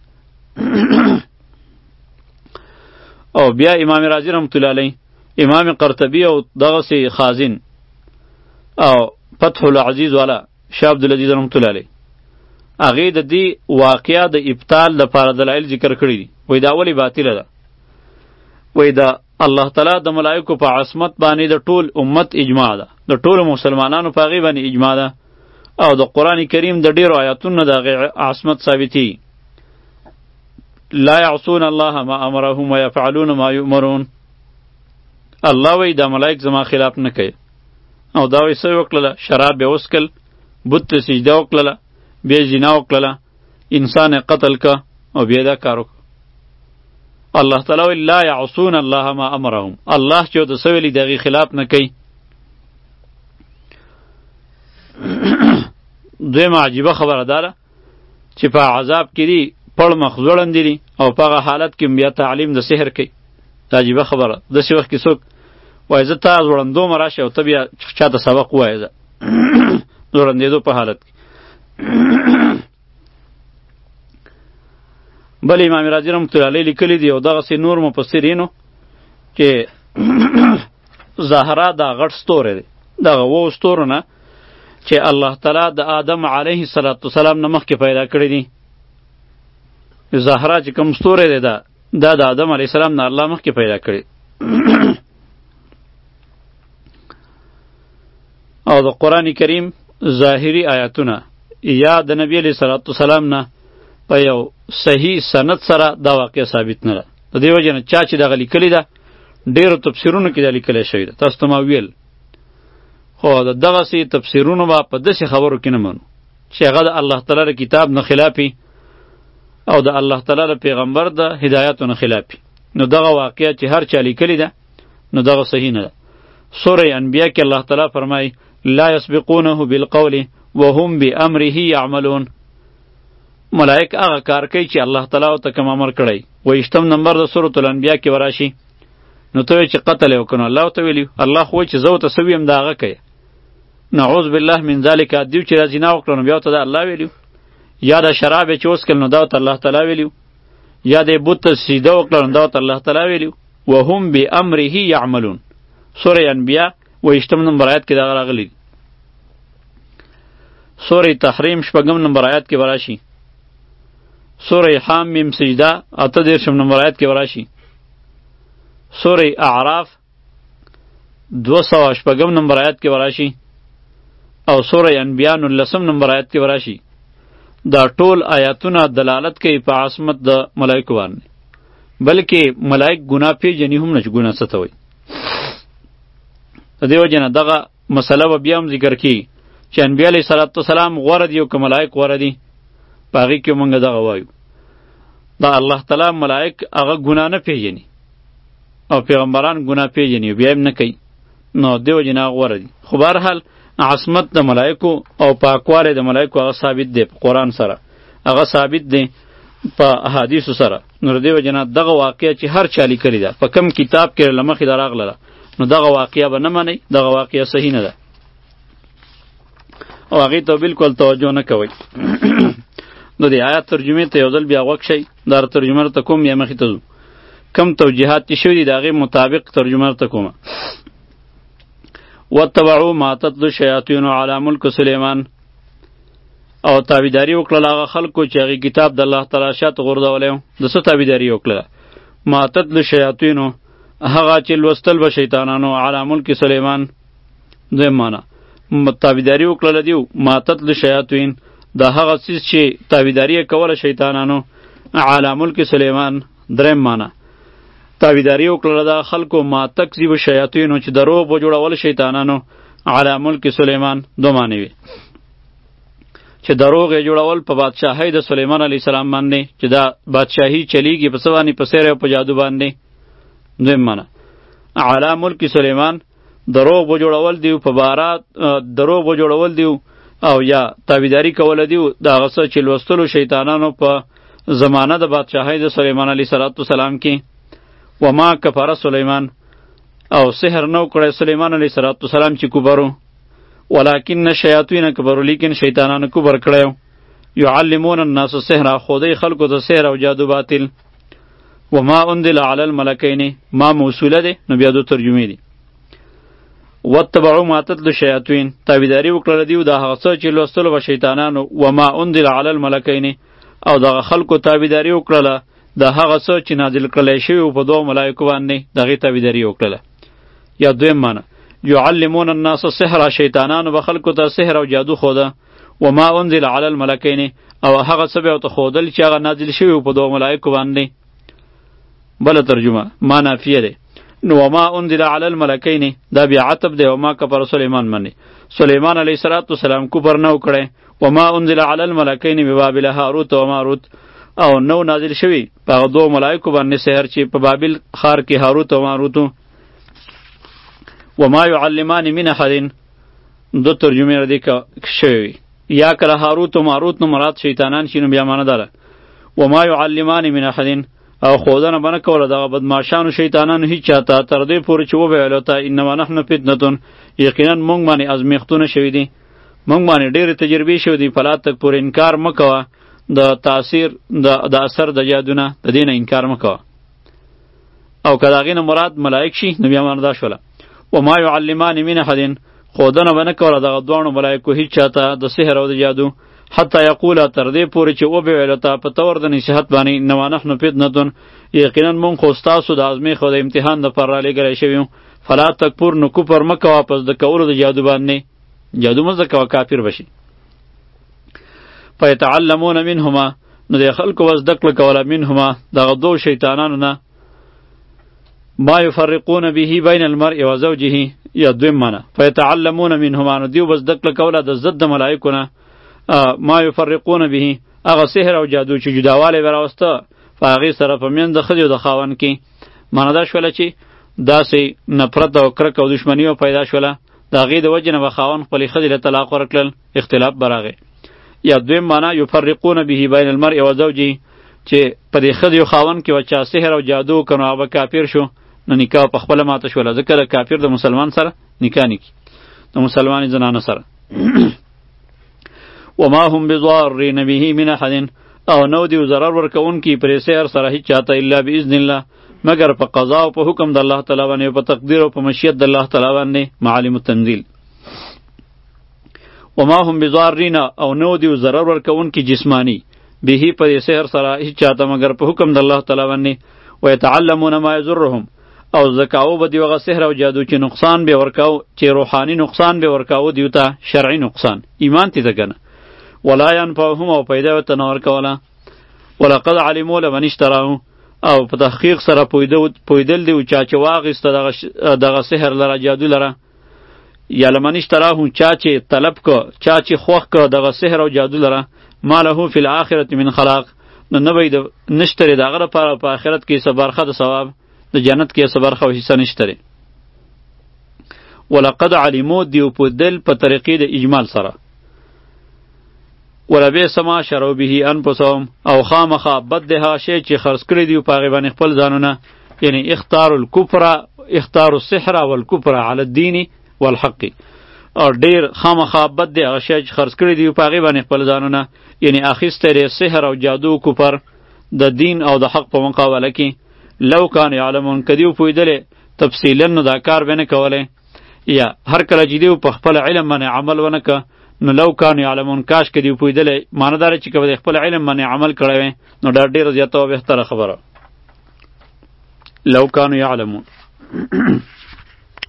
او بیا امام رازی رحمت الله علیه، امام قرطبی او دغسې خازن او فتح العزیز والا شاه عبدالعزیز رحمت الله علیه هغې د دې واقعه د ابطال لپاره دلایل ذکر کړي دي. وای دا ولې باطله ده؟ وای دا الله تعالی د ملایکو په عصمت باندې د ټول امت اجماع ده، د ټولو مسلمانانو په هغې باندې اجماع ده او د قرآن کریم د ډېرو آیاتونو د هغې عصمت ثابتي. لا یعصون الله ما امرهم ویفعلون ما یؤمرون. الله وای دا ملائک زما خلاف نه کوي او دا وای څه وکړله؟ شراب به وسکل، بت ته سجده وکړله، بیا زنا وکړله، انسان قتل که او بیا دا کار وکړه. الله تعالی وی لا یعصون الله ما امرهم، الله چې ورته څه ویلي د هغې خلاف نه کوي. دویمه عجیبه خبره دا ده چې په عذاب کې دي پړ مخ ځوړندې دي او په هغه حالت کې بیا تعلیم د سحر کوي. دا عجیبه خبره. داسې وخت کې څوک وایي زه تا ځوړندومه راشه او ته بیا چاته سبق ووایه زه ځوړندېدو په حالت کې. بل امام رازی رحمت الله علیه لیکلی دي او دغسې نور مفسرینو چې زهرا دا غټ ستوری دی، دغه اوو ستورو نه چې الله تعالی د آدم علیه السلام نه مخکې پیدا کړی دي. زهرا چې کوم ستوری دی دا دا د آدم علیه السلام نه الله مخکې پیدا کړی. او د قرآن کریم ظاهري آیاتونه یا د نبی علیه صلوات والسلام نه په یو صحیح سند سره دا واقع ثابت نه ده. د دې وجې نه چا چې دغه لیکلې ده ډېرو تفسیرونو کې دا لیکلی شوې ده. تاسو ته ما ویل خو د دغسې تفسیرونو به په داسې خبرو کې نه منو چې هغه د الله تعالی د کتاب نه خلافي او د الله تعالی د پیغمبر د هدایاتو نه خلافي. نو دغه واقعه چې هر چا لیکلې ده نو دغه صحیح نه ده. سوره انبیاء کې الله تعالی فرمایي لا یسبقونه بالقول وهم بامره یعملون. ملائک هغه کار کوي چې الله تعالی ورته کوم امر کړی. ویشتم نمبر د سورة الانبیاء کې وراشي نو ته وایې چې قتل یې وکړو، الله ورته ویلي، الله خو وایي چې زه ورته څه ویم د هغه کوي. نعوذ بالله من ذلک. دیو چې دا زنا وکړو نو بیا ورته دا الله ویلي، یا د شراب یې چې وڅښل نو دا ورته الله تعالی ویلي، یا د بت ته سجده وکړه نو دا ورته الله تعالی ویلي. وهم بامره یعملون. سوره انبیاء ویشتم نمبر آیات کې دغه راغلی. سوره تحریم شپږم نمبر آیات کې وراشي. سوره حم میم سجده اته دېرشم نمبر آیت کې وراشي. سوره اعراف دو سوه شپږم نمبر آیت کې وراشي او سوره انبیاء نولسم نمبر آیت کې وراشي. دا ټول آیاتونه دلالت کوي په عصمت د ملائکو باندې، بلکې ملائک ګناه پیژني هم نه چې ګناه څه ته وایي. د دې وجې نه دغه مسله به بیا هم ذکر کړي چې انبیا علیه صلات وسلام غوره دي او که ملائک غوره دي، په هغې کې مونږ دغه وایو. دا الله تعالی ملائک هغه ګناه نه پیژني او پیغمبران ګناه پیژني بیا هم نه کوي، نو دې وجې نه غوره دي. خو بهرحال عصمت د ملائکو او پاکوالی د ملائکو هغه ثابت دی په قرآن سره، هغه ثابت دی په احادیثو سره. نو د دې وجې نه دغه واقعه چې هر چا لیکلې ده په کم کتاب کې له مخې ده راغله، نو دغه واقعه به نه منئ، دغه واقعه صحیح نه ده او هغې ته بالکل توجه نه کوئ. نو د آیات ترجمې ته یو ځل بیا غوږ شئ، دا ترجمه ته کوم یا مخې ته ځو، کم توجیهات چې شوي دي د هغې مطابق ترجمه ته کومه. واتبعوا ما تتلو الشیاطین علی ملک سلیمان، او تابعداري وکړله هغه خلکو چې هغې کتاب د الله تعالی شاته غورځولی و. د څه تابعداري وکړله؟ ما تتلو الشیاطینو، هغه چې لوستل به شیطانانو علی ملک سلیمان. دویم معنی تابعداري وکړله دیو ما تتلو الشیاطین، دا هغه څیز چې تابعداري یې کوله شیطانانو علی ملک سلیمان. دریم معنی تابعداري وکړله دا خلکو ما تکذب الشیاطینو چې دروغ به جوړول شیطانانو علی ملک سلیمان. دو معنی وي چې دروغ یې جوړول په بادشاهۍ د سلیمان علیه السلام باندې، چې دا بادشاهي چلیږي په څه باندې؟ په سحر او په جادو باندې. دویم معنی علی ملک سلیمان، دروغ به جوړول دیو په بارات، دروغ به جوړول دیو او یا تابعداري کوله دیو د هغه څه چې لوستلو شیطانانو په زمانه د بادشاهۍ د سلیمان علیه السلام کې. وما کفر سلیمان، او سحر نو کړی سلیمان علیه السلام چې کفرو، ولکن الشیاطین کفروا، لیکن شیطانانو کفر کړی. یعلمون الناس السحر، خودی خلکو ته سحر او جادو باطل. وما انزل علی الملکین، ما موصوله ده، نو بیا دو ترجمې دي. واتبعوا ما تتلو الشیاطین، تابعداري وکړله دیو د هغه څه چې لوستلو به شیطانانو. وما انزل علی الملکین، او دغه خلکو تابعداري وکړله د هغه څه چې نازل کړلی شوي و په دوو ملایکو باندې، د هغې تابعداري وکړله. یا دویم معنی یعلمون الناس السحر، شیطانانو به خلکو ته سحر او جادو خوده. وما انزل علی الملکین، او هغه څه به ورته ښودل چې هغه نازل شوي و په دوو ملایکو باندې. بله ترجمه ما نافیه ده. نو وما انزل علی الملکین دا بیا عتب دی وما کفر سلیمان باندې. سلیمان علیه السلام کفر نه وکړی. وما انزل علی الملکین ببابل هاروت و ماروت، او نو نازل شوی په هغه دوو ملایکو باندې سحر چې په بابل ښار کې هاروت او ماروتو. وما یعلمان من احد، دو ترجمې ردی شوی، یا کله هاروت و ماروت نو مراد شیطانان شي، نو بیا معنی داره وما یعلمان من احد، او خودنه بنه کوله دغه بدمعشانو شیطانانو هیچ چاته تر دې پورې چې وویلو ته انما نحن فتنتون، یقینا مونږ باندې ازمیښتونه شوي دي، مونږ باندې ډېرې تجربې شوي دي، فلا تک پورې انکار مه کوه د تاثیر د اثر د جادونه، د دې نه انکار مه کوه. او که د هغې نه مراد ملائک شي نو بیا معنی دا شوله وما یعلمان من احد، خودنه به نه کوله دغه دواړو ملایکو هیچ چاته د سحر او د جادو، حتی یقوله تر دې پورې چې وبویلو ته په طور د نصیحت باندې انما نحن فتنتون، یقینا مونږ خو ستاسو د ازمیښت او د امتحان دپاره رالیږلی شوي یو. فلا تکفر، نو کفر مه کوه په زده کولو د جادو باندې، جادو مه زده کوه کافر بشي. فیتعلمون منهما، نو د خلکو به زده کړه کوله منهما دغه دو شیطانانو نه ما یفرقون به بین المرء و زوجه. یا دویم معنی فیتعلمون منهما، نو دیو به زده کړه کوله د ضد د ملایکو نه ما یفرقون به، هغه سحر او جادو چې جداوالی به راوسته په هغې سره په منځ د ښځې او د خاوند کې. معنی دا شوله چې داسې نفرت او کرک او دشمني به پیدا شوله، د هغې د وجې نه به خاوند خپلې ښځې له طلاق ورکړل، اختلاف به راغی. یا دویم معنی یفرقون به بین المرء و زوجه، چې په دې ښځې او خاوند کې به چا سحر او جادو وکړ نو هغه به کافر شو، نو نکاح په خپله ماته شوله، ځکه د کافر د مسلمان سره نکاح نه کي، د مسلمانې زنانه سره. وما هم بضارین به من احد، او نو دیو ضرر ورکوونکي پرې سحر سره هیچ چاته الا باذن الله، مگر په قضا او په حکم د الله تعالی باندې او په تقدیر او په مشیت د الله تعالی باندې معالم التنزیل. وما هم بضارین، او نو دیو ضرر ورکوونکي جسمانی به په دې سحر سره هیڅ چاته مگر په حکم د الله تعالی باندې ويتعلمون ما يضرهم او زکاو به دیوغه سحر او جادو چې نقصان به ورکاو چې روحانی نقصان به ورکاو دیوته شرعي نقصان ایمان تی دکنه ولا ينفعهم او پیدا وته نور کوله ولقد علموا لمن اشتراه او په تحقیق سره پویدل دی چا چې واغسته دغه دغه سحر لره جادو لره یا لمن اشتراه چا چې طلب کو چا چې خوښ کو دغه سحر او جادو لره ما له فی الاخرة من خلاق نو نبی د نشتری دغه لپاره په آخرت کې صبرخه د ثواب د جنت کې صبرخه او حصہ نشتری ولقد علموا دیو په دل په طریقې د اجمال سره ولبئس ما شروا به انفسهم او خامخا بد ده شی چې خرڅ کړی دی په غیبان خپل ځانونه یعنی اختار الکفر اختار السحر والکفر علی الدین والحق او ډیر خامخا بد ده شی چې خرڅ کړی دی په غیبان خپل ځانونه یعنی اخیسته سحر او جادو کفر د دین او د حق په مقابله کې لو کان یعلمون کدیو پویدل تفصیلا نو دا کار بنه کوله یا هر کله چې دیو په خپل علم باندې عمل ونه ک نو لو کان یعلمون کاش کدیو پویدل معنی دار چې کله خپل علم باندې عمل کړی نو دا ډیر زیاته او بهتره خبره لو کان یعلمون